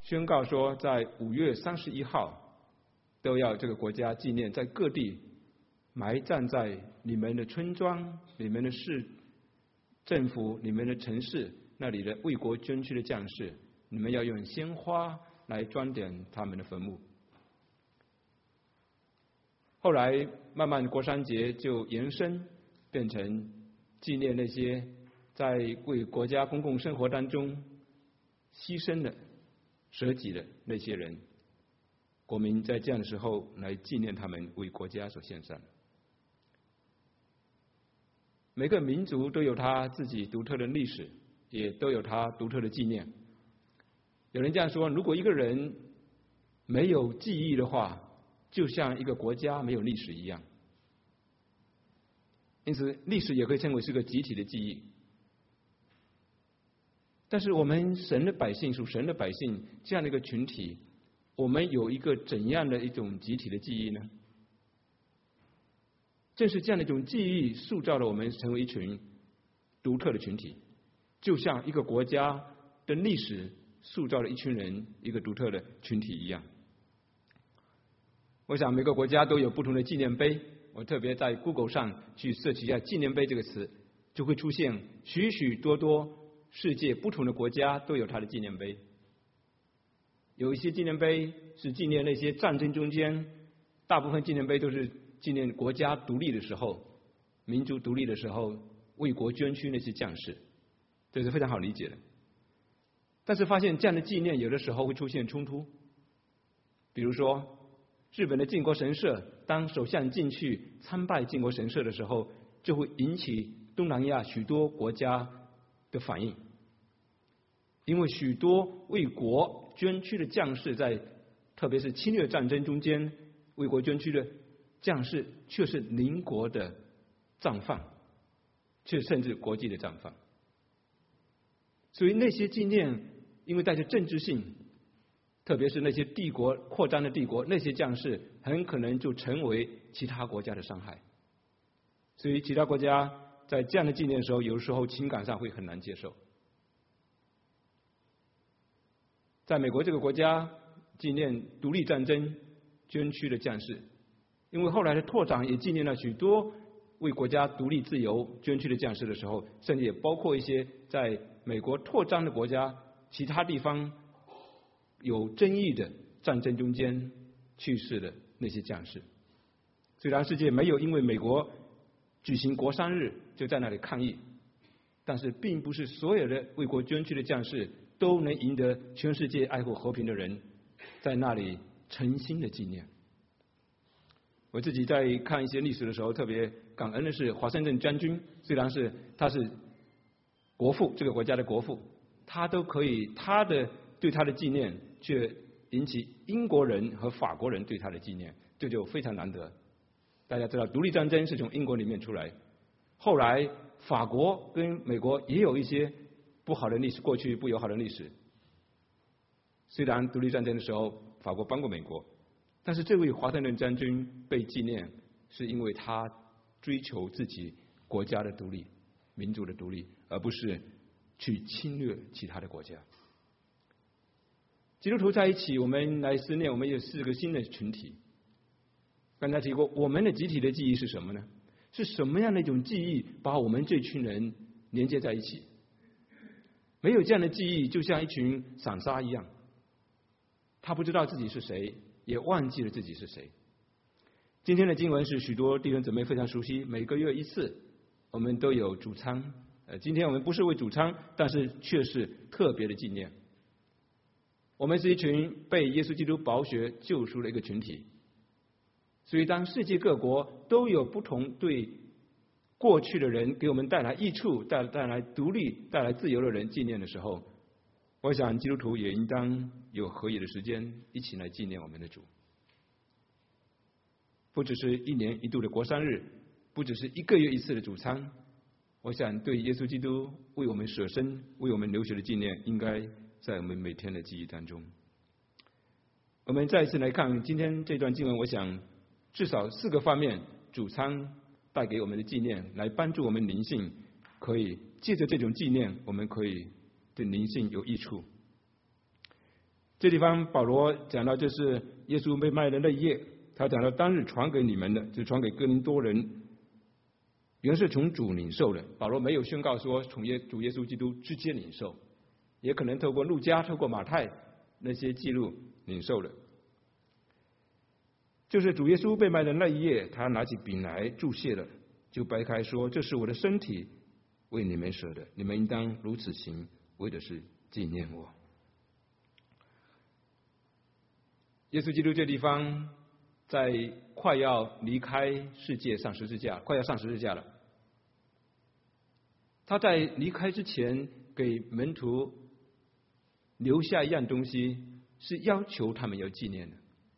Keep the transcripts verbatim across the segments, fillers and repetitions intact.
宣告说，在五月三十一号都要这个国家纪念在各地埋葬在你们的村庄、你们的市政府、你们的城市那里的为国捐躯的将士，你们要用鲜花来装点他们的坟墓。后来慢慢国殇节就延伸变成纪念那些在为国家公共生活当中牺牲的、舍己的那些人，国民在这样的时候来纪念他们为国家所献上。每个民族都有他自己独特的历史，也都有他独特的纪念。有人这样说，如果一个人没有记忆的话，就像一个国家没有历史一样。因此历史也可以称为是个集体的记忆。但是我们神的百姓，属神的百姓这样的一个群体，我们有一个怎样的一种集体的记忆呢？正是这样的一种记忆塑造了我们成为一群独特的群体，就像一个国家的历史塑造了一群人一个独特的群体一样。我想每个国家都有不同的纪念碑，我特别在 Google 上去设计一下纪念碑这个词，就会出现许许多多世界不同的国家都有它的纪念碑。有一些纪念碑是纪念那些战争中间，大部分纪念碑都是纪念国家独立的时候，民族独立的时候为国捐躯那些将士，这是非常好理解的。但是发现这样的纪念有的时候会出现冲突，比如说日本的靖国神社，当首相进去参拜靖国神社的时候，就会引起东南亚许多国家的反应，因为许多为国捐躯的将士在特别是侵略战争中间为国捐躯的将士却是邻国的战犯，却甚至国际的战犯。所以那些纪念因为带着政治性，特别是那些帝国扩张的帝国，那些将士很可能就成为其他国家的伤害。所以其他国家在这样的纪念的时候，有时候情感上会很难接受。在美国这个国家纪念独立战争捐躯的将士，因为后来的拓展也纪念了许多为国家独立自由捐躯的将士的时候，甚至也包括一些在美国扩张的国家其他地方有争议的战争中间去世的那些将士。虽然世界没有因为美国举行国殇日就在那里抗议，但是并不是所有的为国捐躯的将士都能赢得全世界爱护和平的人在那里诚心的纪念。我自己在看一些历史的时候，特别感恩的是华盛顿将军，虽然是他是国父，这个国家的国父，他都可以他的对他的纪念却引起英国人和法国人对他的纪念，这就非常难得。大家知道独立战争是从英国里面出来，后来法国跟美国也有一些不好的历史，过去不友好的历史。虽然独立战争的时候法国帮过美国，但是这位华盛顿将军被纪念是因为他追求自己国家的独立、民族的独立，而不是去侵略其他的国家。基督徒在一起，我们来思念，我们有四个新的群体。刚才提过，我们的集体的记忆是什么呢？是什么样的一种记忆把我们这群人连接在一起？没有这样的记忆，就像一群散沙一样，他不知道自己是谁，也忘记了自己是谁。今天的经文是许多弟兄姊妹非常熟悉，每个月一次，我们都有主餐。呃，今天我们不是为主餐，但是却是特别的纪念。我们是一群被耶稣基督宝血救赎的一个群体，所以当世界各国都有不同对过去的人给我们带来益处、带带来独立、带来自由的人纪念的时候，我想基督徒也应当有合宜的时间一起来纪念我们的主。不只是一年一度的国殇日，不只是一个月一次的主餐，我想对耶稣基督为我们舍身、为我们流血的纪念，应该在我们每天的记忆当中。我们再一次来看今天这段经文，我想至少四个方面，主餐带给我们的纪念，来帮助我们灵性可以借着这种纪念，我们可以对灵性有益处。 这地方保罗讲到，这是耶稣被卖的那一夜，他讲到当日传给你们的，就传给哥林多人，原是从主领受的。保罗没有宣告说从耶主耶稣基督直接领受，也可能透过路加、透过马太那些记录领受的。就是主耶稣被卖的那一夜，他拿起饼来祝谢了，就掰开说：“这是我的身体，为你们舍的，你们应当如此行，为的是纪念我。”耶稣基督这地方在快要离开世界上十字架，快要上十字架了。他在离开之前给门徒留下一样东西，是要求他们要纪念的。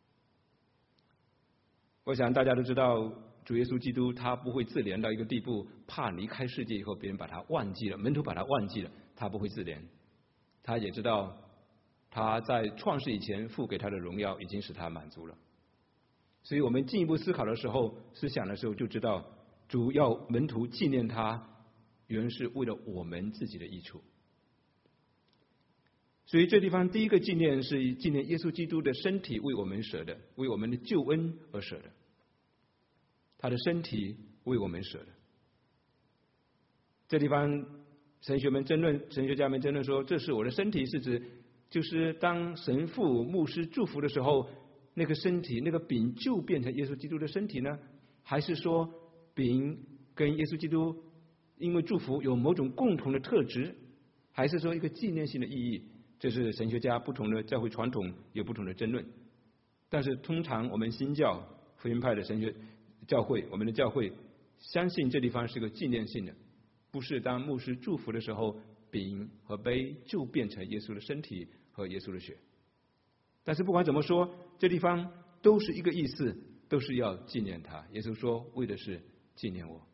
我想大家都知道，主耶稣基督他不会自怜到一个地步，怕离开世界以后别人把他忘记了，门徒把他忘记了，他不会自怜。他也知道他在创世以前付给他的荣耀已经使他满足了。所以我们进一步思考的时候，思想的时候就知道，主要门徒纪念他，原是为了我们自己的益处。所以这地方第一个纪念是纪念耶稣基督的身体为我们舍的，为我们的救恩而舍的，他的身体为我们舍的。这地方神学们争论，神学家们争论说，这是我的身体是指就是当神父牧师祝福的时候，那个身体那个饼就变成耶稣基督的身体呢？还是说饼跟耶稣基督因为祝福有某种共同的特质？还是说一个纪念性的意义？这是神学家不同的教会传统有不同的争论。但是通常我们新教福音派的神学教会，我们的教会相信这地方是个纪念性的，不是当牧师祝福的时候，饼和杯就变成耶稣的身体和耶稣的血。但是不管怎么说，这地方都是一个意思，都是要纪念他。耶稣说，为的是纪念我。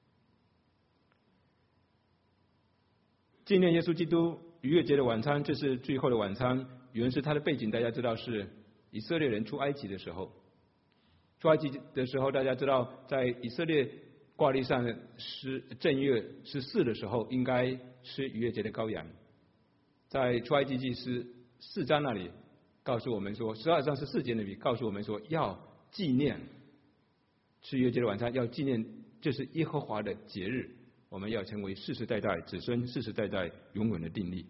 纪念耶稣基督逾越节的晚餐，这是最后的晚餐。原是它的背景，大家知道是以色列人出埃及的时候。出埃及的时候，大家知道在以色列挂历上是正月十四的时候，应该吃逾越节的羔羊。在出埃及记十四章那里告诉我们说，十二章十四节那里告诉我们说，要纪念吃逾越节的晚餐，要纪念这是耶和华的节日，我们要成为世世代代子孙，世世代代永远的定力。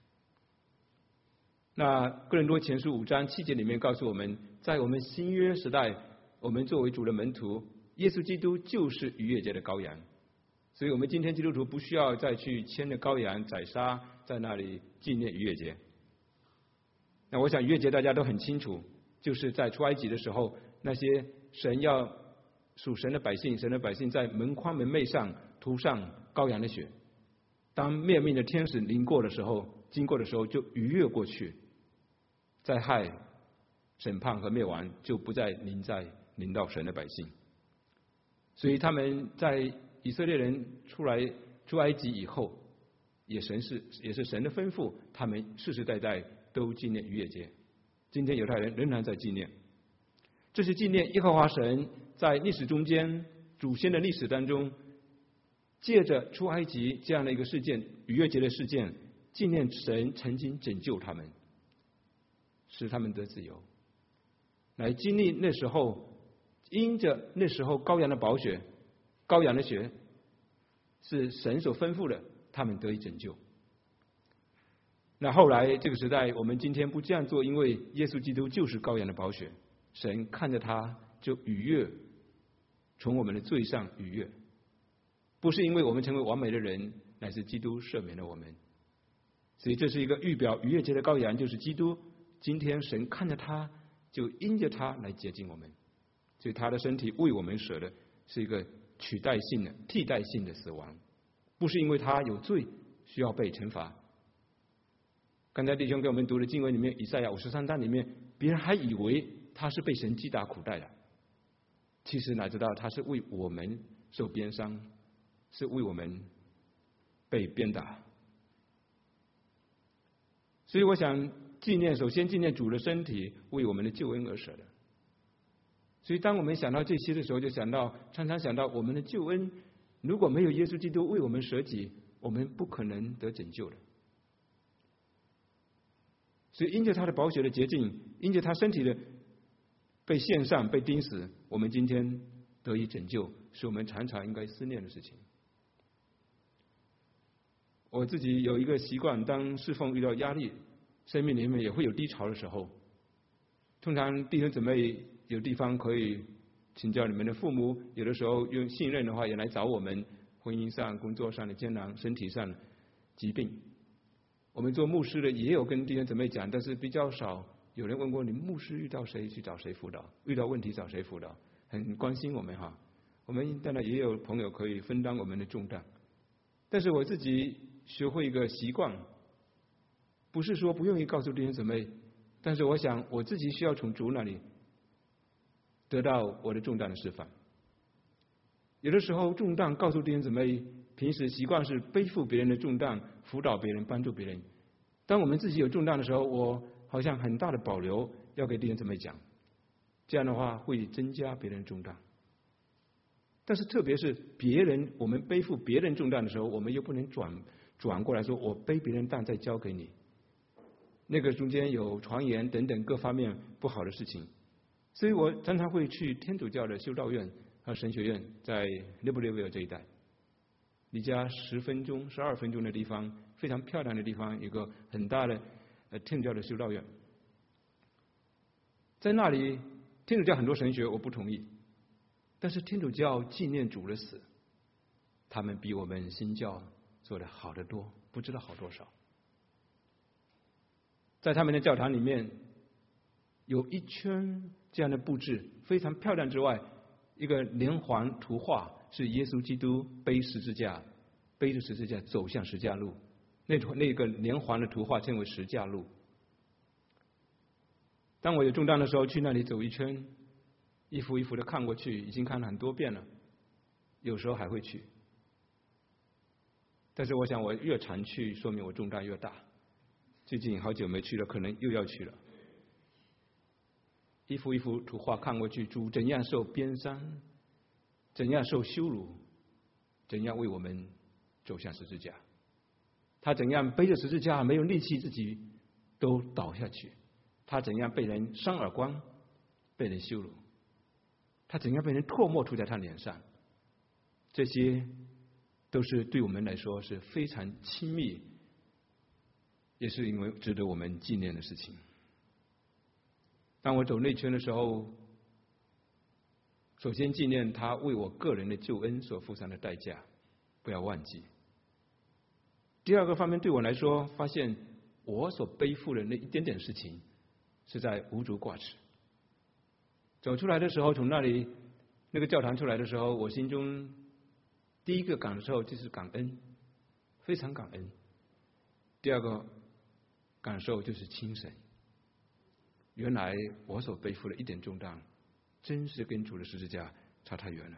那哥林多前书五章七节里面告诉我们，在我们新约时代，我们作为主的门徒，耶稣基督就是逾越节的羔羊。所以我们今天基督徒不需要再去牵着羔羊宰杀，在那里纪念逾越节。那我想逾越节大家都很清楚，就是在出埃及的时候，那些神要属神的百姓，神的百姓在门框门楣上涂上羔羊的血，当灭命的天使临过的时候，经过的时候就逾越过去，灾害、审判和灭亡就不再临在临到神的百姓。所以他们在以色列人出来出埃及以后，也神是也是神的吩咐，他们世世代代都纪念逾越节。今天犹太人仍然在纪念，这是纪念耶和华神在历史中间祖先的历史当中，借着出埃及这样的一个事件，逾越节的事件，纪念神曾经拯救他们，使他们得自由，来经历那时候因着那时候羔羊的宝血，羔羊的血是神所吩咐的，他们得以拯救。那后来这个时代，我们今天不这样做，因为耶稣基督就是羔羊的宝血，神看着他就逾越，从我们的罪上逾越，不是因为我们成为完美的人，乃是基督赦免了我们。所以这是一个预表逾越节的羔羊，就是基督。今天神看着他，就因着他来洁净我们，所以他的身体为我们舍的是一个取代性的、替代性的死亡，不是因为他有罪需要被惩罚。刚才弟兄给我们读的经文里面，以赛亚五十三章里面，别人还以为他是被神击打苦待的，其实哪知道他是为我们受鞭伤，是为我们被鞭打。所以我想纪念，首先纪念主的身体为我们的救恩而舍的。所以当我们想到这些的时候，就想到常常想到我们的救恩，如果没有耶稣基督为我们舍己，我们不可能得拯救的。 所以因着他的宝血的洁净，因着他身体的被献上、被钉死，我们今天得以拯救，是我们常常应该思念的事情。我自己有一个习惯，当侍奉遇到压力，生命里面也会有低潮的时候，通常弟兄姊妹有地方可以请教你们的父母，有的时候用信任的话也来找我们，婚姻上、工作上的艰难，身体上的疾病。我们做牧师的也有跟弟兄姊妹讲，但是比较少有人问过你牧师遇到谁去找谁辅导，遇到问题找谁辅导，很关心我们哈。我们当然也有朋友可以分担我们的重担，但是我自己学会一个习惯，不是说不愿意告诉弟兄姊妹，但是我想我自己需要从主那里得到我的重担的释放。有的时候重担告诉弟兄姊妹，平时习惯是背负别人的重担，辅导别人，帮助别人。当我们自己有重担的时候，我好像很大的保留要给弟兄姊妹讲，这样的话会增加别人的重担。但是特别是别人，我们背负别人重担的时候，我们又不能转转过来说，我背别人担再交给你。那个中间有传言等等各方面不好的事情，所以我常常会去天主教的修道院和神学院，在利布列维尔这一带，离家十分钟、十二分钟的地方，非常漂亮的地方，有个很大的呃天主教的修道院。在那里，天主教很多神学我不同意，但是天主教纪念主的死，他们比我们新教做的好得多，不知道好多少。在他们的教堂里面，有一圈这样的布置，非常漂亮之外，一个连环图画是耶稣基督背十字架，背着十字架走向十字架路，那那个连环的图画称为十字架路。当我有重担的时候，去那里走一圈，一幅一幅的看过去，已经看了很多遍了，有时候还会去。但是我想，我越常去，说明我重担越大。最近好久没去了，可能又要去了。一幅一幅图画看过去，主怎样受鞭伤，怎样受羞辱，怎样为我们走向十字架。他怎样背着十字架没有力气，自己都倒下去。他怎样被人扇耳光，被人羞辱。他怎样被人唾沫涂在他脸上。这些都是对我们来说是非常亲密，也是因为值得我们纪念的事情。当我走内圈的时候，首先纪念他为我个人的救恩所付上的代价，不要忘记。第二个方面，对我来说，发现我所背负的那一点点事情是在无足挂齿。走出来的时候，从那里那个教堂出来的时候，我心中第一个感受就是感恩，非常感恩。第二个感受就是轻省。原来我所背负的一点重担，真是跟主的十字架差太远了。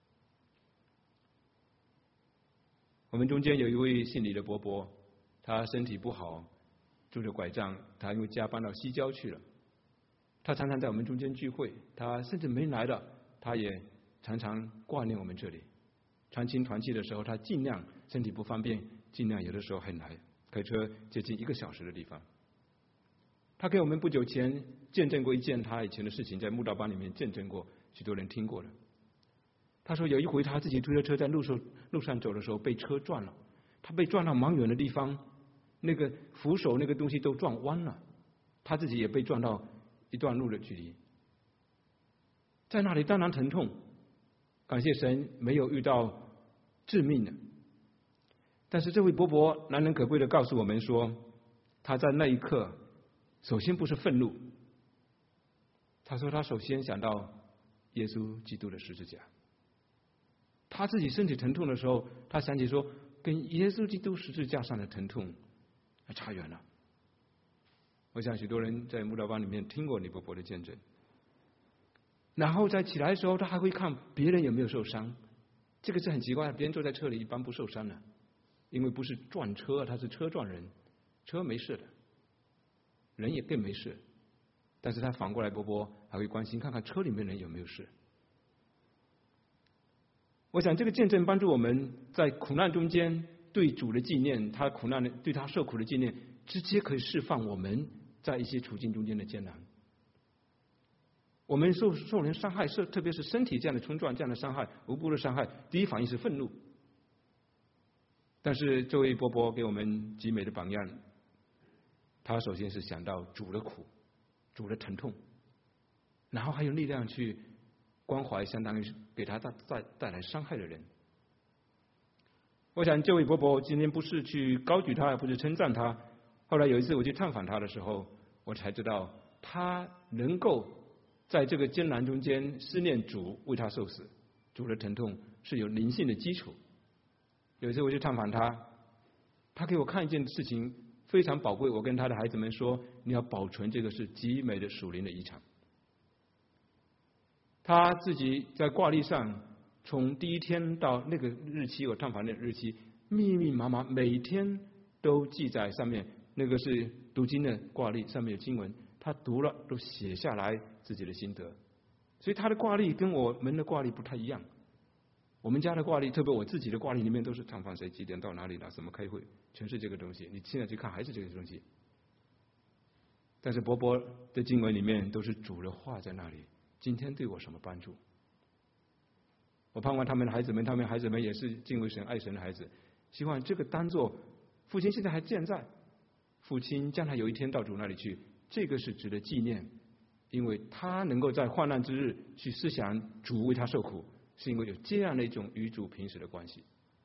我们中间有一位姓李的伯伯，他身体不好，拄着拐杖，他因为加班到西郊去了。他常常在我们中间聚会，他甚至没来了，他也常常挂念我们这里。传亲团契的时候，他尽量身体不方便，尽量有的时候很来，开车接近一个小时的地方。他给我们不久前见证过一件他以前的事情，在慕道班里面见证过，许多人听过了。他说有一回他自己推着车在路上路上走的时候被车撞了，他被撞到蛮远的地方，那个扶手那个东西都撞弯了，他自己也被撞到一段路的距离，在那里当然疼痛，感谢神没有遇到致命的。但是这位伯伯难能可贵的告诉我们说，他在那一刻首先不是愤怒，他说他首先想到耶稣基督的十字架。他自己身体疼痛的时候，他想起说跟耶稣基督十字架上的疼痛还差远了。我想许多人在慕道班里面听过李伯伯的见证。然后在起来的时候，他还会看别人有没有受伤。这个是很奇怪的，别人坐在车里一般不受伤的，因为不是撞车，他是车撞人，车没事的，人也更没事。但是他反过来，伯伯还会关心看看车里面人有没有事。我想这个见证帮助我们在苦难中间对主的纪念，他苦难的对他受苦的纪念，直接可以释放我们在一些处境中间的艰难。我们受受人伤害，是特别是身体这样的冲撞、这样的伤害、无辜的伤害，第一反应是愤怒。但是这位伯伯给我们极美的榜样，他首先是想到主的苦、主的疼痛，然后还有力量去关怀相当于给他带带带来伤害的人。我想这位伯伯今天不是去高举他，不是称赞他。后来有一次我去探访他的时候，我才知道他能够在这个艰难中间思念主为他受死，主的疼痛是有灵性的基础。有一次我去探访他，他给我看一件事情非常宝贵，我跟他的孩子们说，你要保存这个是极美的属灵的遗产。他自己在挂历上，从第一天到那个日期，我探访的日期，密密麻麻，每天都记在上面。那个是读经的挂历，上面有经文，他读了都写下来自己的心得。所以他的挂历跟我们的挂历不太一样。我们家的挂历，特别我自己的挂历里面都是探访谁几点到哪里了，什么开会，全是这个东西。你现在去看还是这个东西。但是伯伯的经文里面都是主的话在那里。今天对我什么帮助？我盼望他们的孩子们，他们孩子们也是敬畏神、爱神的孩子，希望这个当作父亲现在还健在，父亲将来有一天到主那里去，这个是值得纪念，因为他能够在患难之日去思想主为他受苦，是因为有这样的一种与主平时的关系。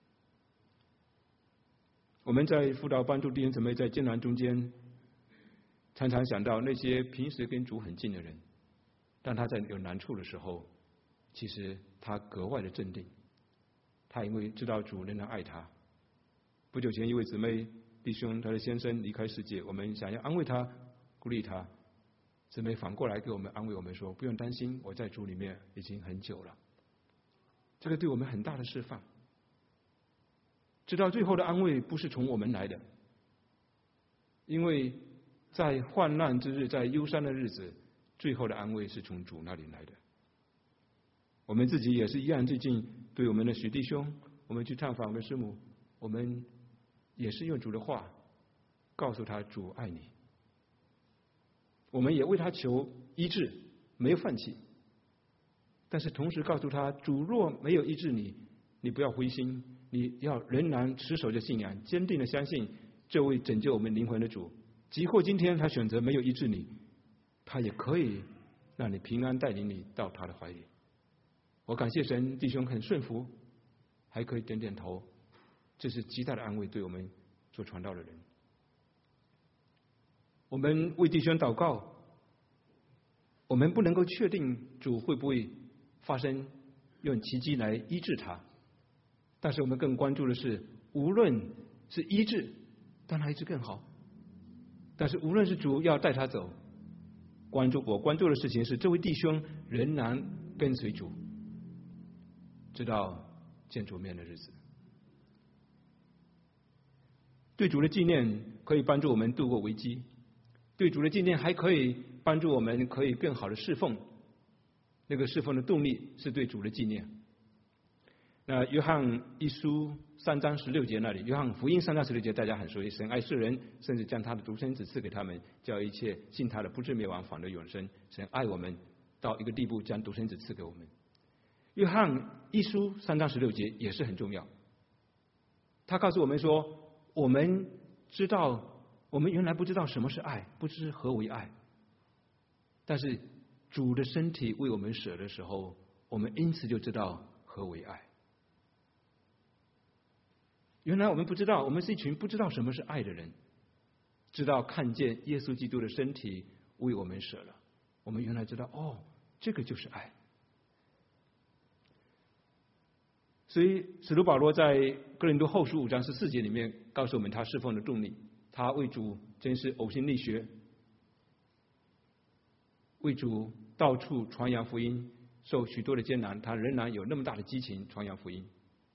我们在辅导帮助弟兄姊妹在艰难中间，常常想到那些平时跟主很近的人，当他在有难处的时候，其实他格外的镇定。他因为知道主仍然爱他。不久前一位姊妹弟兄，他的先生离开世界，我们想要安慰他、鼓励他，姊妹反过来给我们安慰我们说：“不用担心，我在主里面已经很久了。”这个对我们很大的释放。知道最后的安慰不是从我们来的，因为在患难之日，在忧伤的日子，最后的安慰是从主那里来的。我们自己也是一样，最近对我们的许弟兄，我们去探访我们师母，我们也是用主的话告诉他主爱你。我们也为他求医治，没有放弃。但是同时告诉他，主若没有医治你，你不要灰心，你要仍然持守着信仰，坚定的相信这位拯救我们灵魂的主。即或今天他选择没有医治你，他也可以让你平安带领你到他的怀里。我感谢神，弟兄很顺服，还可以点点头，这是极大的安慰，对我们做传道的人。我们为弟兄祷告，我们不能够确定主会不会发生用奇迹来医治他，但是我们更关注的是，无论是医治，当然医治更好。但是无论是主要带他走，关注我关注的事情是，这位弟兄仍然跟随主，直到见主面的日子。对主的纪念可以帮助我们度过危机，对主的纪念还可以帮助我们可以更好的侍奉。那个侍奉的动力是对主的纪念。那约翰一书三章十六节那里，约翰福音三章十六节大家很熟悉，神爱世人，甚至将他的独生子赐给他们，叫一切信他的不至灭亡，反得永生。神爱我们到一个地步，将独生子赐给我们。约翰一书三章十六节也是很重要，他告诉我们说，我们知道，我们原来不知道什么是爱，不知何为爱，但是主的身体为我们舍的时候，我们因此就知道何为爱。原来我们不知道，我们是一群不知道什么是爱的人，直到看见耶稣基督的身体为我们舍了，我们原来知道，哦，这个就是爱。所以使徒保罗在哥林多后书五章十四节里面告诉我们他侍奉的动力，他为主真是呕心沥血，为主到处传扬福音，受许多的艰难，他仍然有那么大的激情传扬福音。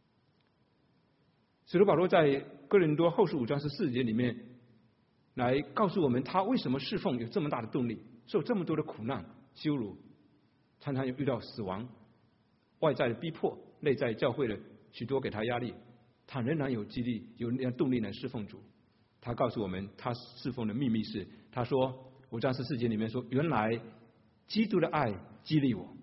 使徒保罗在哥林多后书五章十四节里面来告诉我们，他为什么侍奉有这么大的动力，受这么多的苦难羞辱，常常有遇到死亡，外在的逼迫，内在教会的许多给他压力，他仍然有激励，有那样动力来侍奉主。他告诉我们，他侍奉的秘密是，他说五章十四节里面说，原来基督的爱激励我。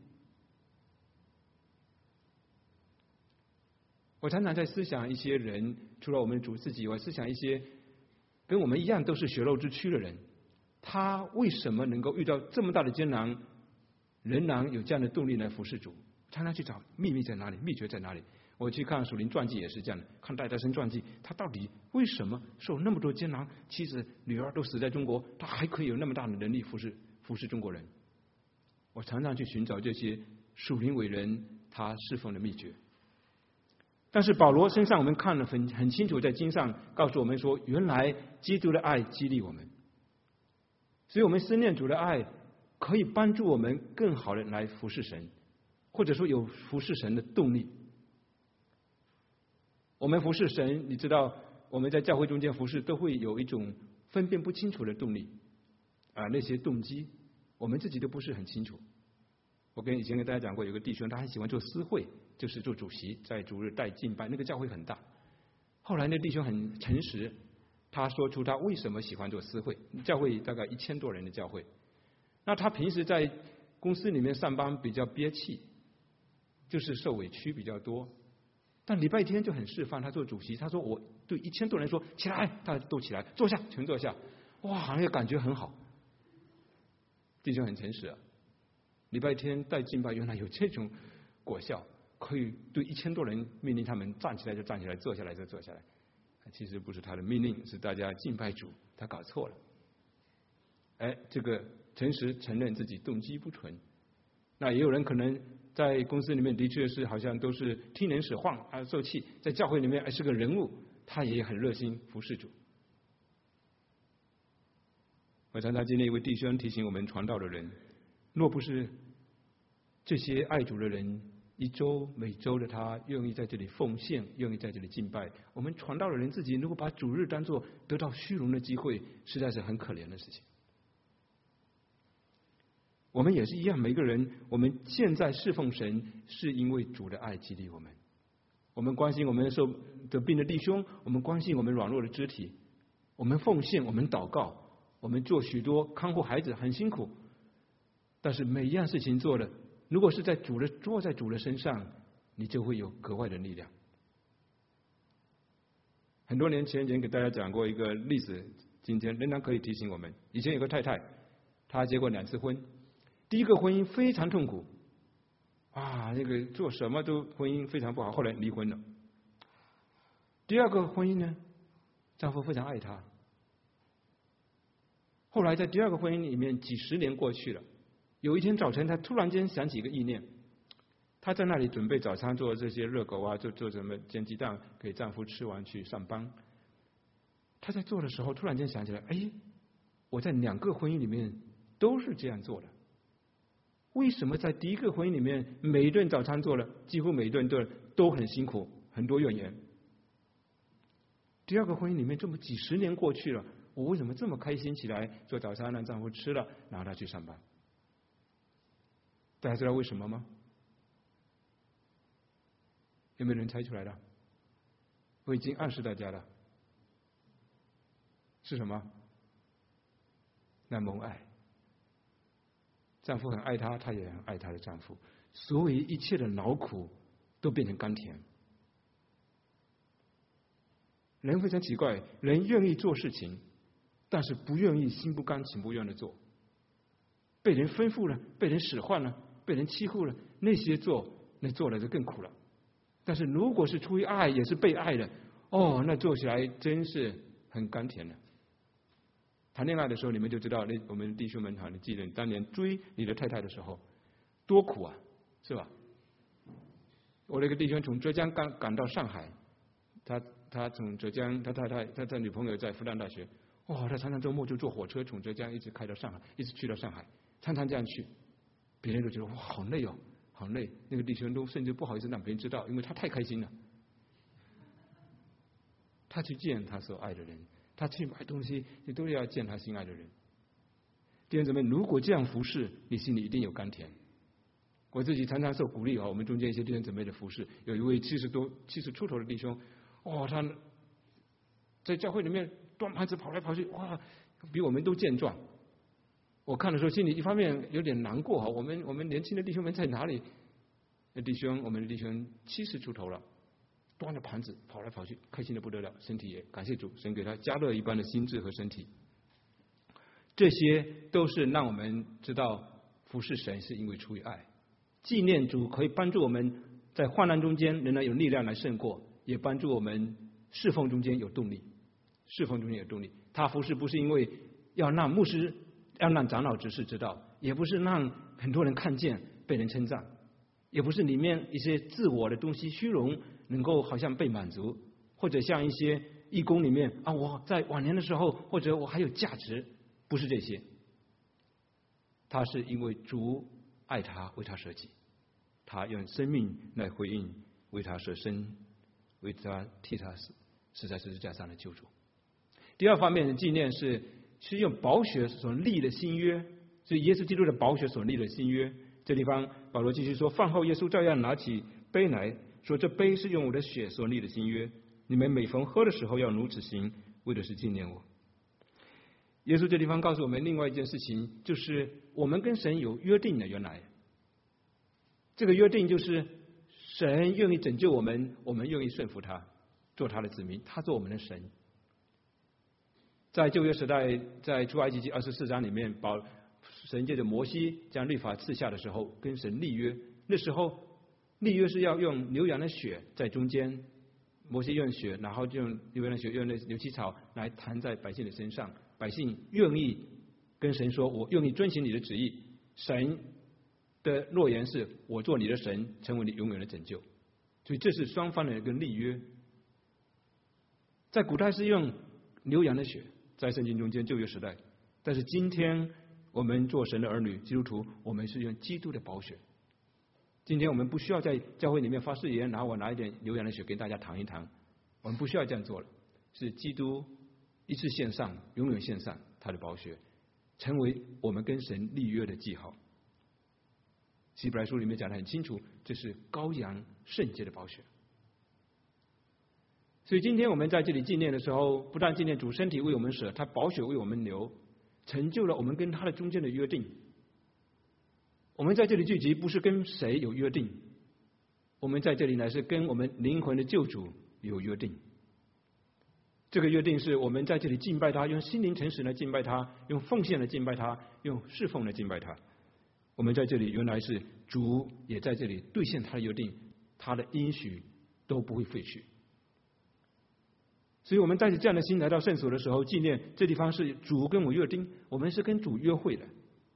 我常常在思想一些人，除了我们主自己以外，思想一些跟我们一样都是血肉之躯的人，他为什么能够遇到这么大的艰难，仍然有这样的动力来服侍主？常常去找秘密在哪里，秘诀在哪里？我去看属灵传记也是这样的，看戴德生传记，他到底为什么受那么多艰难，妻子女儿都死在中国，他还可以有那么大的能力服侍服侍中国人？我常常去寻找这些属灵伟人他侍奉的秘诀。但是保罗身上我们看了很很清楚，在经上告诉我们说，原来基督的爱激励我们，所以我们思念主的爱可以帮助我们更好的来服侍神，或者说有服侍神的动力。我们服侍神，你知道我们在教会中间服侍都会有一种分辨不清楚的动力啊，那些动机我们自己都不是很清楚。我跟以前跟大家讲过，有个弟兄他很喜欢做私会，就是做主席，在主日带敬拜，那个教会很大。后来那弟兄很诚实，他说出他为什么喜欢做私会。教会大概一千多人的教会，那他平时在公司里面上班比较憋气，就是受委屈比较多，但礼拜天就很释放。他做主席，他说我对一千多人说起来，大家都起来，坐下，全坐下，哇，那个感觉很好。弟兄很诚实啊，礼拜天带敬拜原来有这种果效，可以对一千多人命令他们站起来就站起来，坐下来就坐下来。其实不是他的命令，是大家敬拜主，他搞错了。哎，这个诚实承认自己动机不纯。那也有人可能在公司里面的确是好像都是听人使唤啊，受气，在教会里面是个人物，他也很热心服侍主。我常常今天一位弟兄提醒我们传道的人，若不是这些爱主的人一周每周的他愿意在这里奉献，愿意在这里敬拜，我们传道的人自己如果把主日当作得到虚荣的机会，实在是很可怜的事情。我们也是一样，每个人我们现在侍奉神是因为主的爱激励我们，我们关心我们受得病的弟兄，我们关心我们软弱的肢体，我们奉献，我们祷告，我们做许多看护孩子很辛苦，但是每一样事情做的，如果是在主的坐在主的身上，你就会有格外的力量。很多年前前给大家讲过一个例子，今天仍然可以提醒我们。以前有个太太，她结过两次婚，第一个婚姻非常痛苦，啊，那个做什么都婚姻非常不好，后来离婚了。第二个婚姻呢，丈夫非常爱她，后来在第二个婚姻里面几十年过去了，有一天早晨，她突然间想起一个意念，她在那里准备早餐，做这些热狗啊，做做什么煎鸡蛋给丈夫吃完去上班。她在做的时候，突然间想起来，哎，我在两个婚姻里面都是这样做的，为什么在第一个婚姻里面每一顿早餐做了，几乎每一顿都都很辛苦，很多怨言？第二个婚姻里面这么几十年过去了，我为什么这么开心起来，做早餐让丈夫吃了，然后他去上班？大家知道为什么吗？有没有人猜出来的？我已经暗示大家了，是什么？那蒙爱。丈夫很爱她，她也很爱她的丈夫，所以一切的劳苦都变成甘甜。人非常奇怪，人愿意做事情，但是不愿意心不甘情不愿的做。被人吩咐了，被人使唤了，被人欺负了，那些做，那做了就更苦了。但是如果是出于爱，也是被爱的，哦，那做起来真是很甘甜的。谈恋爱的时候，你们就知道，那我们弟兄们哈，你记得你当年追你的太太的时候，多苦啊，是吧？我那个弟兄从浙江赶赶到上海，他他从浙江，他太太他他女朋友在复旦大学，哇、哦，他常常周末就坐火车从浙江一直开到上海，一直去到上海，常常这样去，别人都觉得哇好累哦，好累。那个弟兄都甚至不好意思让别人知道，因为他太开心了。他去见他所爱的人，他去买东西，你都要见他心爱的人。弟兄姊妹，如果这样服侍，你心里一定有甘甜。我自己常常受鼓励啊，我们中间一些弟兄姊妹的服侍，有一位七十多、七十出头的弟兄，哦，他在教会里面端盘子跑来跑去，哇，比我们都健壮。 我看的时候，心里一方面有点难过哈，我们我们年轻的弟兄们在哪里？那弟兄，我们的弟兄七十出头了，端着盘子跑来跑去，开心的不得了，身体也感谢主，神给他加乐一般的心智和身体。这些都是让我们知道服侍神是因为出于爱，纪念主可以帮助我们在患难中间仍然有力量来胜过，也帮助我们侍奉中间有动力，侍奉中间有动力。他服侍不是因为要让牧师、要让长老执事知道，也不是让很多人看见被人称赞，也不是里面一些自我的东西虚荣能够好像被满足，或者像一些义工里面啊，我在晚年的时候，或者我还有价值，不是这些。他是因为主爱他，为他舍己，他用生命来回应为他舍身，为他替他死死在十字架上的救主。第二方面的纪念是是用宝血所立的新约，是耶稣基督的宝血所立的新约。这地方保罗继续说，饭后耶稣照样拿起杯来说，这杯是用我的血所立的新约，你们每逢喝的时候要如此行，为的是纪念我。耶稣这地方告诉我们另外一件事情，就是我们跟神有约定的。原来这个约定就是神愿意拯救我们，我们愿意顺服他，做他的子民，他做我们的神。在旧约时代，在出埃及记二十四章里面，保神借着摩西将律法赐下的时候，跟神立约。那时候立约是要用牛羊的血在中间，摩西用血，然后就用牛羊的血，用那牛膝草来弹在百姓的身上。百姓愿意跟神说，我愿意遵行你的旨意。神的诺言是，我做你的神，成为你永远的拯救。所以这是双方的一个立约。在古代是用牛羊的血，在圣经中间旧约时代，但是今天我们做神的儿女，基督徒，我们是用基督的宝血。今天我们不需要在教会里面发誓言，然后我拿一点牛羊的血给大家谈一谈，我们不需要这样做了，是基督一次献上，永远献上他的宝血，成为我们跟神立约的记号。希伯来书里面讲得很清楚，这是羔羊圣洁的宝血。所以今天我们在这里纪念的时候，不但纪念主身体为我们舍，他宝血为我们流，成就了我们跟他的中间的约定。我们在这里聚集，不是跟谁有约定，我们在这里乃是跟我们灵魂的救主有约定。这个约定是我们在这里敬拜他，用心灵诚实来敬拜他，用奉献来敬拜他，用侍奉来敬拜他。我们在这里原来是主也在这里兑现他的约定，他的应许都不会废去。所以我们带着这样的心来到圣所的时候，纪念这地方是主跟我约定，我们是跟主约会的。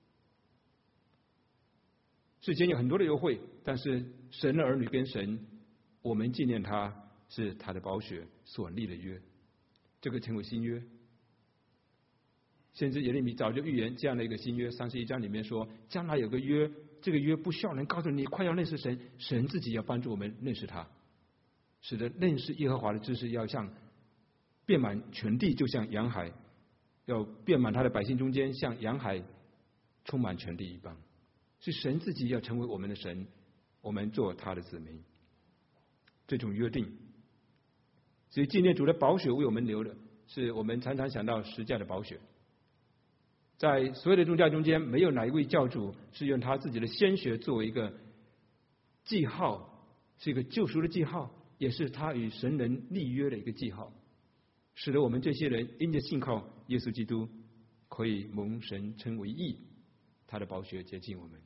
世间有很多的约会，但是神的儿女跟神，我们纪念他是他的宝血所立的约，这个称为新约。先知耶利米早就预言这样的一个新约，三十一章里面说，将来有个约，这个约不需要人告诉你快要认识神，神自己要帮助我们认识他，使得认识耶和华的知识要像遍满全地，就像洋海，要遍满他的百姓中间，像洋海充满全地一般。是神自己要成为我们的神，我们做他的子民，这种约定。所以纪念主的宝血为我们流的，是我们常常想到十架的宝血。在所有的宗教中间，没有哪一位教主是用他自己的鲜血作为一个记号，是一个救赎的记号，也是他与神人立约的一个记号，使得我们这些人因着信靠耶稣基督，可以蒙神称为义，他的宝血洁净我们。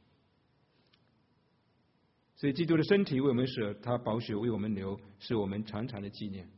所以基督的身体为我们舍，他宝血为我们流，是我们常常的纪念。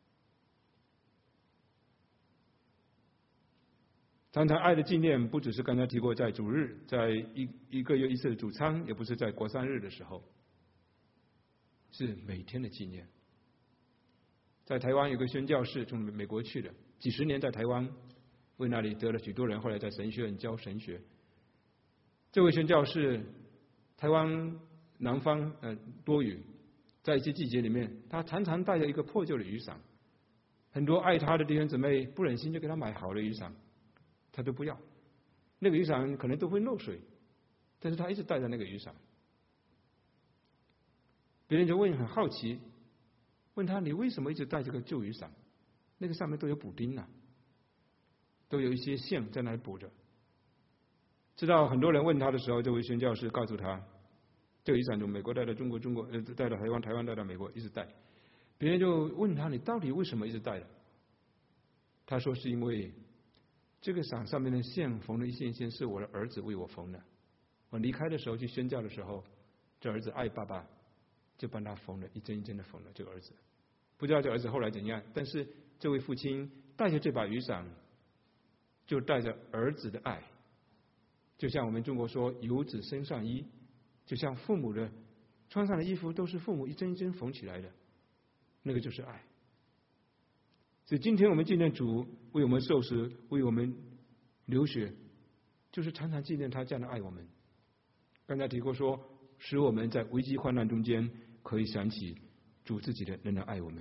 常常爱的纪念不只是刚才提过在主日，在一一个月一次的主餐，也不是在国丧日的时候，是每天的纪念。在台湾有个宣教士从美国去的，几十年在台湾，为那里得了许多人，后来在神学院教神学。这位宣教士，台湾南方呃多雨，在一些季节里面，他常常带着一个破旧的雨伞，很多爱他的弟兄姊妹不忍心就给他买好的雨伞，他都不要。那个雨伞可能都会漏水，但是他一直带着那个雨伞。别人就问，很好奇，问他你为什么一直带这个旧雨伞？那个上面都有补丁啊，都有一些线在那里补着。 知道很多人问他的时候，这位宣教士告诉他，这个遗产从美国带到中国，中国呃带到台湾，台湾带到美国，一直带。别人就问他，你到底为什么一直带的？他说是因为这个伞上面的线缝的一线一线是我的儿子为我缝的。我离开的时候去宣教的时候，这儿子爱爸爸，就帮他缝了一针一针的缝了这个儿子。不知道这儿子后来怎样，但是这位父亲带着这把雨伞，就带着儿子的爱，就像我们中国说游子身上衣，就像父母的穿上的衣服都是父母一针一针缝起来的，那个就是爱。所以今天我们纪念主为我们受死，为我们流血，就是常常纪念他这样的爱我们。刚才提过说，使我们在危机患难中间可以想起主自己的仍然爱我们，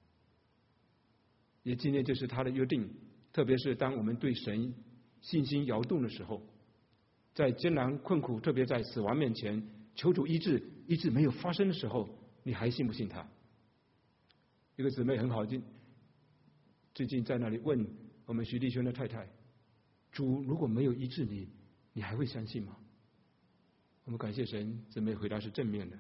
也纪念这是他的约定。特别是当我们对神信心摇动的时候，在艰难困苦，特别在死亡面前求主医治，医治没有发生的时候，你还信不信他？一个姊妹很好，最近在那里问我们徐弟兄的太太，主如果没有医治你，你还会相信吗？我们感谢神，姊妹回答是正面的。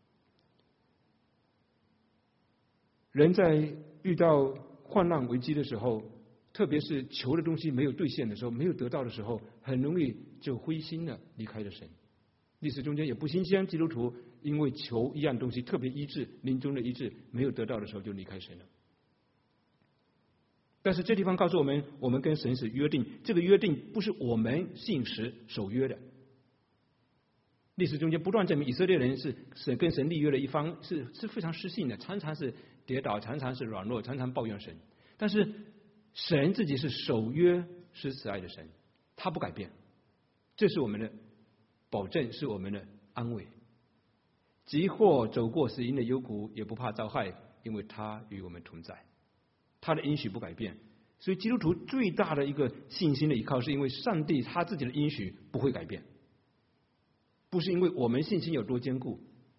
人在遇到患难危机的时候，特别是求的东西没有兑现的时候，没有得到的时候，很容易就灰心的离开了神。历史中间也不新鲜，基督徒因为求一样东西，特别医治，临终的医治没有得到的时候就离开神了。但是这地方告诉我们，我们跟神是约定，这个约定不是我们信实守约的。历史中间不断证明以色列人是神跟神立约的一方，是是非常失信的，常常是跌倒，常常是软弱，常常抱怨神。但是神自己是守约施慈爱的神，他不改变，这是我们的保证，是我们的安慰。即或走过死荫的幽谷，也不怕遭害，因为他与我们同在。他的应许不改变，所以基督徒最大的一个信心的依靠，是因为上帝他自己的应许不会改变，不是因为我们信心有多坚固。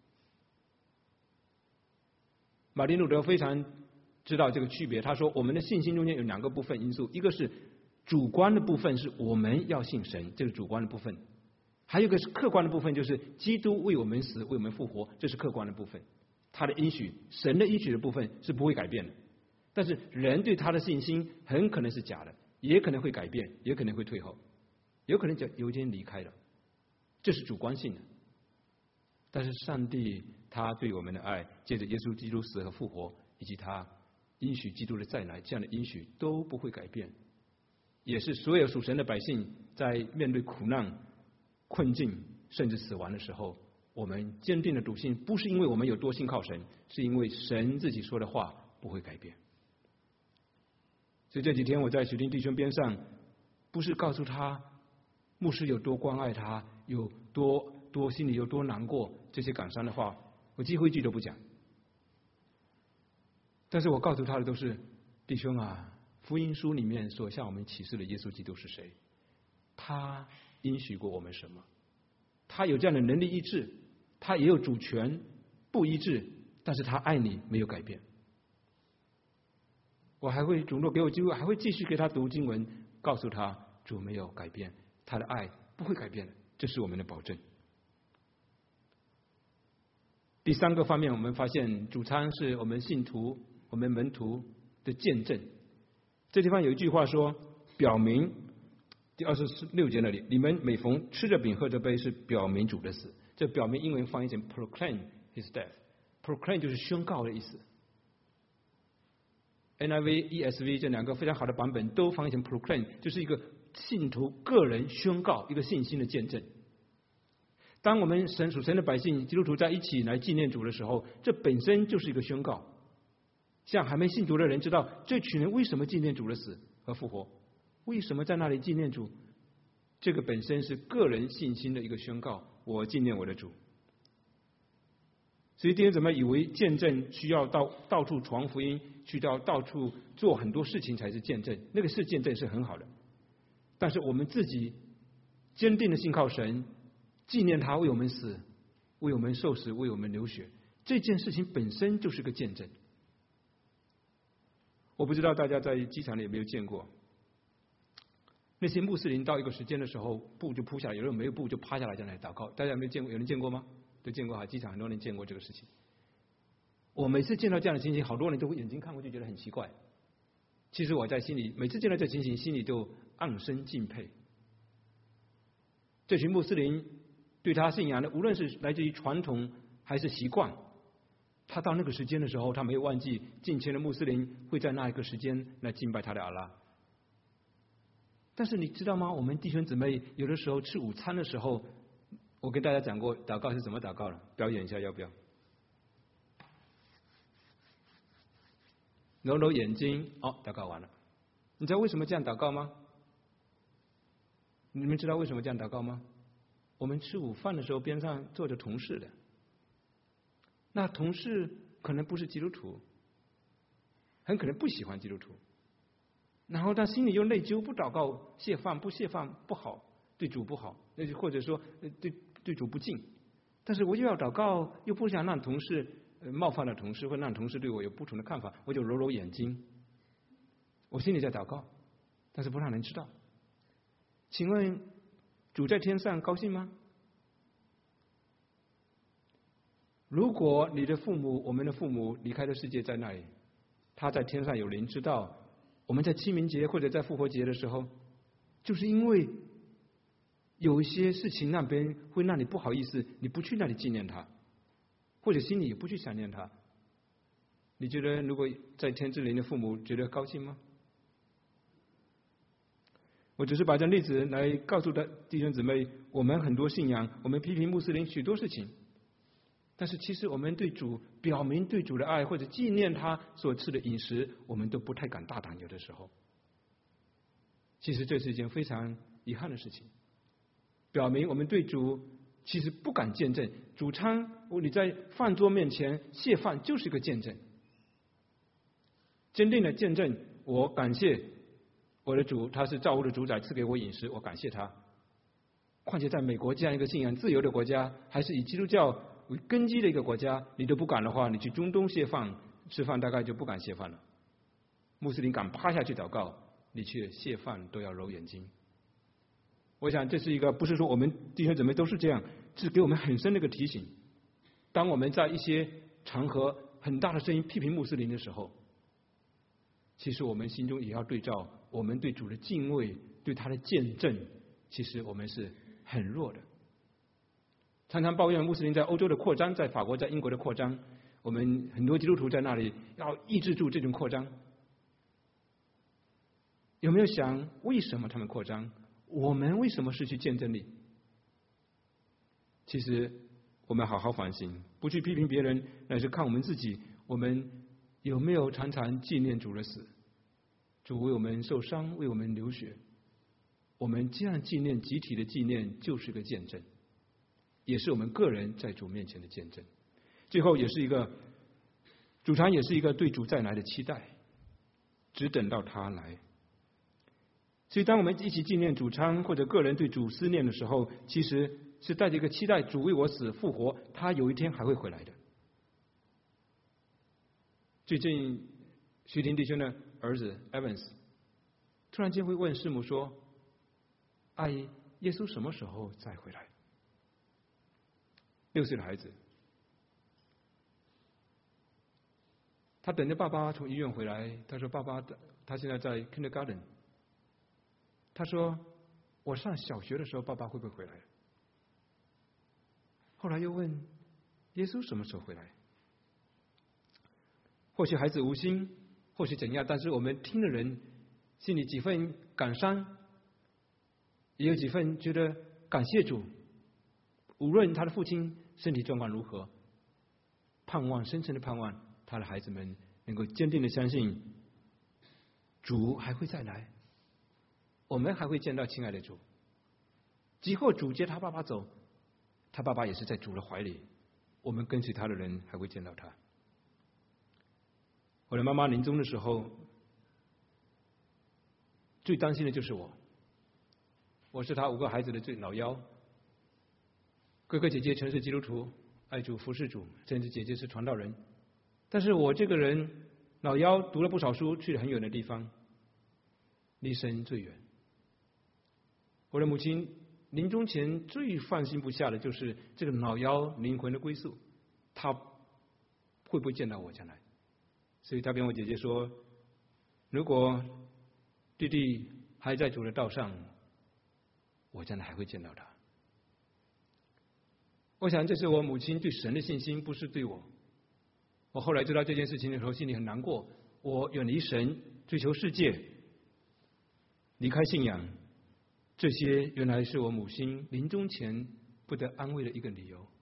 马丁路德非常知道这个区别，他说我们的信心中间有两个部分因素，一个是主观的部分，是我们要信神，这是主观的部分；还有一个是客观的部分，就是基督为我们死，为我们复活，这是客观的部分。他的应许，神的应许的部分是不会改变的。但是人对他的信心很可能是假的，也可能会改变，也可能会退后，有可能就有一天离开了，这是主观性的。但是上帝他对我们的爱，借着耶稣基督死和复活，以及他应许基督的再来，这样的应许都不会改变，也是所有属神的百姓在面对苦难、困境甚至死亡的时候，我们坚定的笃信，不是因为我们有多信靠神，是因为神自己说的话不会改变。所以这几天我在许丁弟兄边上，不是告诉他牧师有多关爱他，有多多心里有多难过，这些感伤的话，我几乎一句都不讲。但是我告诉他的都是，弟兄啊，福音书里面所向我们启示的耶稣基督是谁？他应许过我们什么？他有这样的能力医治，他也有主权不医治，但是他爱你，没有改变。我还会主若给我机会，还会继续给他读经文，告诉他主没有改变，他的爱不会改变的，这是我们的保证。第三个方面，我们发现主餐是我们信徒、我们门徒的见证。这地方有一句话说，表明第二十六节那里，你们每逢吃着饼喝着杯，是表明主的死。这表明英文翻译成 proclaim his death，proclaim 就是宣告的意思。N I V、E S V 这两个非常好的版本都翻译成 proclaim， 就是一个信徒个人宣告，一个信心的见证。当我们神属神的百姓基督徒在一起来纪念主的时候，这本身就是一个宣告，像还没信主的人知道这群人为什么纪念主的死和复活，为什么在那里纪念主，这个本身是个人信心的一个宣告，我纪念我的主。所以弟兄姊妹以为见证需要到到处传福音，去到到处做很多事情才是见证，那个是见证是很好的，但是我们自己坚定的信靠神，纪念他为我们死，为我们受死，为我们流血，这件事情本身就是个见证。我不知道大家在机场里有没有见过， 那些穆斯林到一个时间的时候，布就铺下来，有人没有布就趴下来在那里祷告。大家有没有见过？有人见过吗？都见过哈，机场很多人见过这个事情。我每次见到这样的情形，好多人都会眼睛看过去觉得很奇怪。其实我在心里每次见到这情形，心里就暗生敬佩。这群穆斯林对他信仰的，无论是来自于传统还是习惯，他到那个时间的时候，他没有忘记近前的穆斯林会在那一个时间来敬拜他的阿拉。但是你知道吗？我们弟兄姊妹有的时候吃午餐的时候，我跟大家讲过祷告是怎么祷告了，表演一下要不要？揉揉眼睛，哦，祷告完了。你知道为什么这样祷告吗？你们知道为什么这样祷告吗？我们吃午饭的时候，边上坐着同事的，那同事可能不是基督徒，很可能不喜欢基督徒，然后他心里又内疚，不祷告谢饭，不谢饭不好，对主不好，那就或者说对对主不敬。但是我又要祷告，又不想让同事冒犯了同事，或让同事对我有不同的看法，我就揉揉眼睛。我心里在祷告，但是不让人知道。请问主在天上高兴吗？如果你的父母，我们的父母离开的世界在那里，他在天上有灵知道，我们在清明节或者在复活节的时候，就是因为有一些事情那边会让你不好意思，你不去那里纪念他，或者心里也不去想念他，你觉得如果在天之灵的父母觉得高兴吗？我只是把这例子来告诉的弟兄姊妹，我们很多信仰，我们批评穆斯林许多事情，但是其实我们对主表明对主的爱，或者纪念他所吃的饮食，我们都不太敢大胆，有的时候。其实这是一件非常遗憾的事情，表明我们对主其实不敢见证。主餐你在饭桌面前谢饭就是一个见证，坚定的见证我感谢我的主，他是造物的主宰，赐给我饮食，我感谢他。况且在美国这样一个信仰自由的国家，还是以基督教为根基的一个国家，你都不敢的话，你去中东谢饭吃饭大概就不敢谢饭了。穆斯林敢趴下去祷告，你去谢饭都要揉眼睛。我想这是一个，不是说我们弟兄姊妹都是这样，是给我们很深的一个提醒。当我们在一些场合很大的声音批评穆斯林的时候，其实我们心中也要对照我们对主的敬畏，对他的见证，其实我们是很弱的。常常抱怨穆斯林在欧洲的扩张，在法国在英国的扩张，我们很多基督徒在那里要抑制住这种扩张。有没有想为什么他们扩张？我们为什么失去见证力？其实我们好好反省，不去批评别人，乃是看我们自己，我们有没有常常纪念主的死？主为我们受伤，为我们流血，我们这样纪念，集体的纪念就是个见证，也是我们个人在主面前的见证。最后也是一个主餐，也是一个对主再来的期待，只等到他来。所以当我们一起纪念主餐，或者个人对主思念的时候，其实是带着一个期待，主为我死复活，他有一天还会回来的。最近徐婷弟兄的儿子 Evans 突然间会问师母说：“阿姨，耶稣什么时候再回来？”六岁的孩子，他等着爸爸从医院回来。他说：“爸爸，他现在在 Kindergarten。”他说：“我上小学的时候，爸爸会不会回来？”后来又问：“耶稣什么时候回来？”或许孩子无心，或许怎样，但是我们听的人心里几分感伤，也有几分觉得感谢主。无论他的父亲身体状况如何，盼望深深的盼望他的孩子们能够坚定的相信主还会再来，我们还会见到亲爱的主。即或主接他爸爸走，他爸爸也是在主的怀里，我们跟随他的人还会见到他。我的妈妈临终的时候，最担心的就是我。我是她五个孩子的最老幺，哥哥姐姐全是基督徒，爱主服侍主，甚至姐姐是传道人。但是我这个人老幺读了不少书，去了很远的地方，离神最远。 我的母亲临终前最放心不下的就是这个老幺灵魂的归宿，她会不会见到我将来？所以她跟我姐姐说，如果弟弟还在主的道上，我将来还会见到他。我想这是我母亲对神的信心，不是对我。我后来知道这件事情的时候，心里很难过。我远离神，追求世界，离开信仰，这些原来是我母亲临终前不得安慰的一个理由。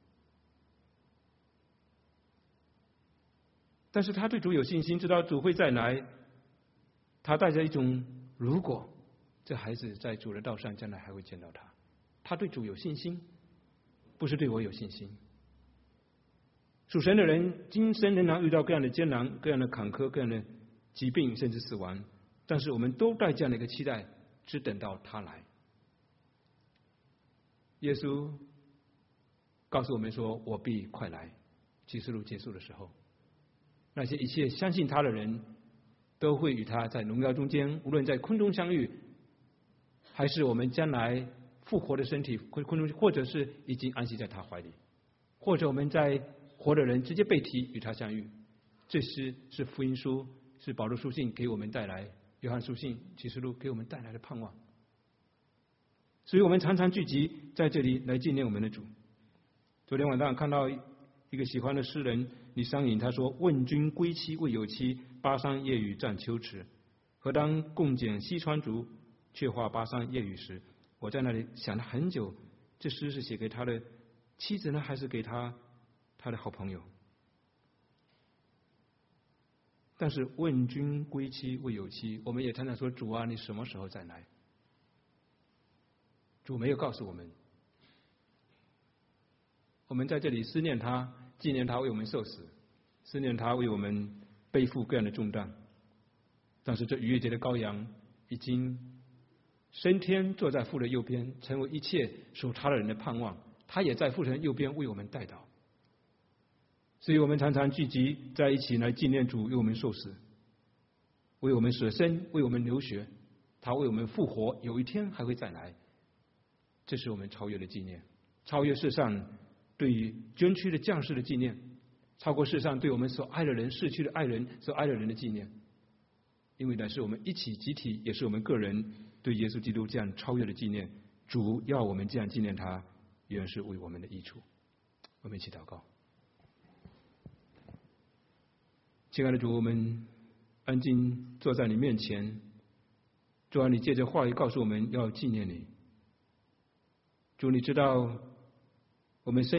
但是他对主有信心，知道主会再来，他带着一种如果这孩子在主的道上将来还会见到他，他对主有信心，不是对我有信心。属神的人今生仍然遇到各样的艰难、各样的坎坷、各样的疾病，甚至死亡，但是我们都带这样的一个期待，只等到他来。耶稣告诉我们说，我必快来。启示录结束的时候，那些一切相信他的人都会与他在荣耀中间，无论在空中相遇，还是我们将来复活的身体空中，或者是已经安息在他怀里，或者我们在活的人直接被提与他相遇。这是是福音书，是保罗书信给我们带来，约翰书信、启示录给我们带来的盼望。所以我们常常聚集在这里来纪念我们的主。昨天晚上看到一个喜欢的诗人李商隐，他说：问君归期未有期，巴山夜雨占秋池。何当共剪西窗烛，却话巴山夜雨时。我在那里想了很久，这诗是写给他的妻子呢，还是给他他的好朋友？但是问君归期未有期，我们也常常说，主啊，你什么时候再来？主没有告诉我们，我们在这里思念他，纪念他为我们受死，思念他为我们背负各样的重担。但是这逾越节的羔羊已经升天，坐在父的右边，成为一切属他的人的盼望。他也在父神右边为我们代祷。所以我们常常聚集在一起来纪念主为我们受死，为我们舍身，为我们流血，他为我们复活，有一天还会再来。这是我们超越的纪念，超越世上对于捐躯的将士的纪念，超过世上对我们所爱的人、逝去的爱人、所爱的人的纪念。因为呢，是我们一起集体，也是我们个人对耶稣基督这样超越的纪念。主要我们这样纪念他，原是为我们的益处。我们一起祷告。亲爱的主，我们安静坐在你面前，主啊，你借着话语告诉我们要纪念你。主，你知道我们身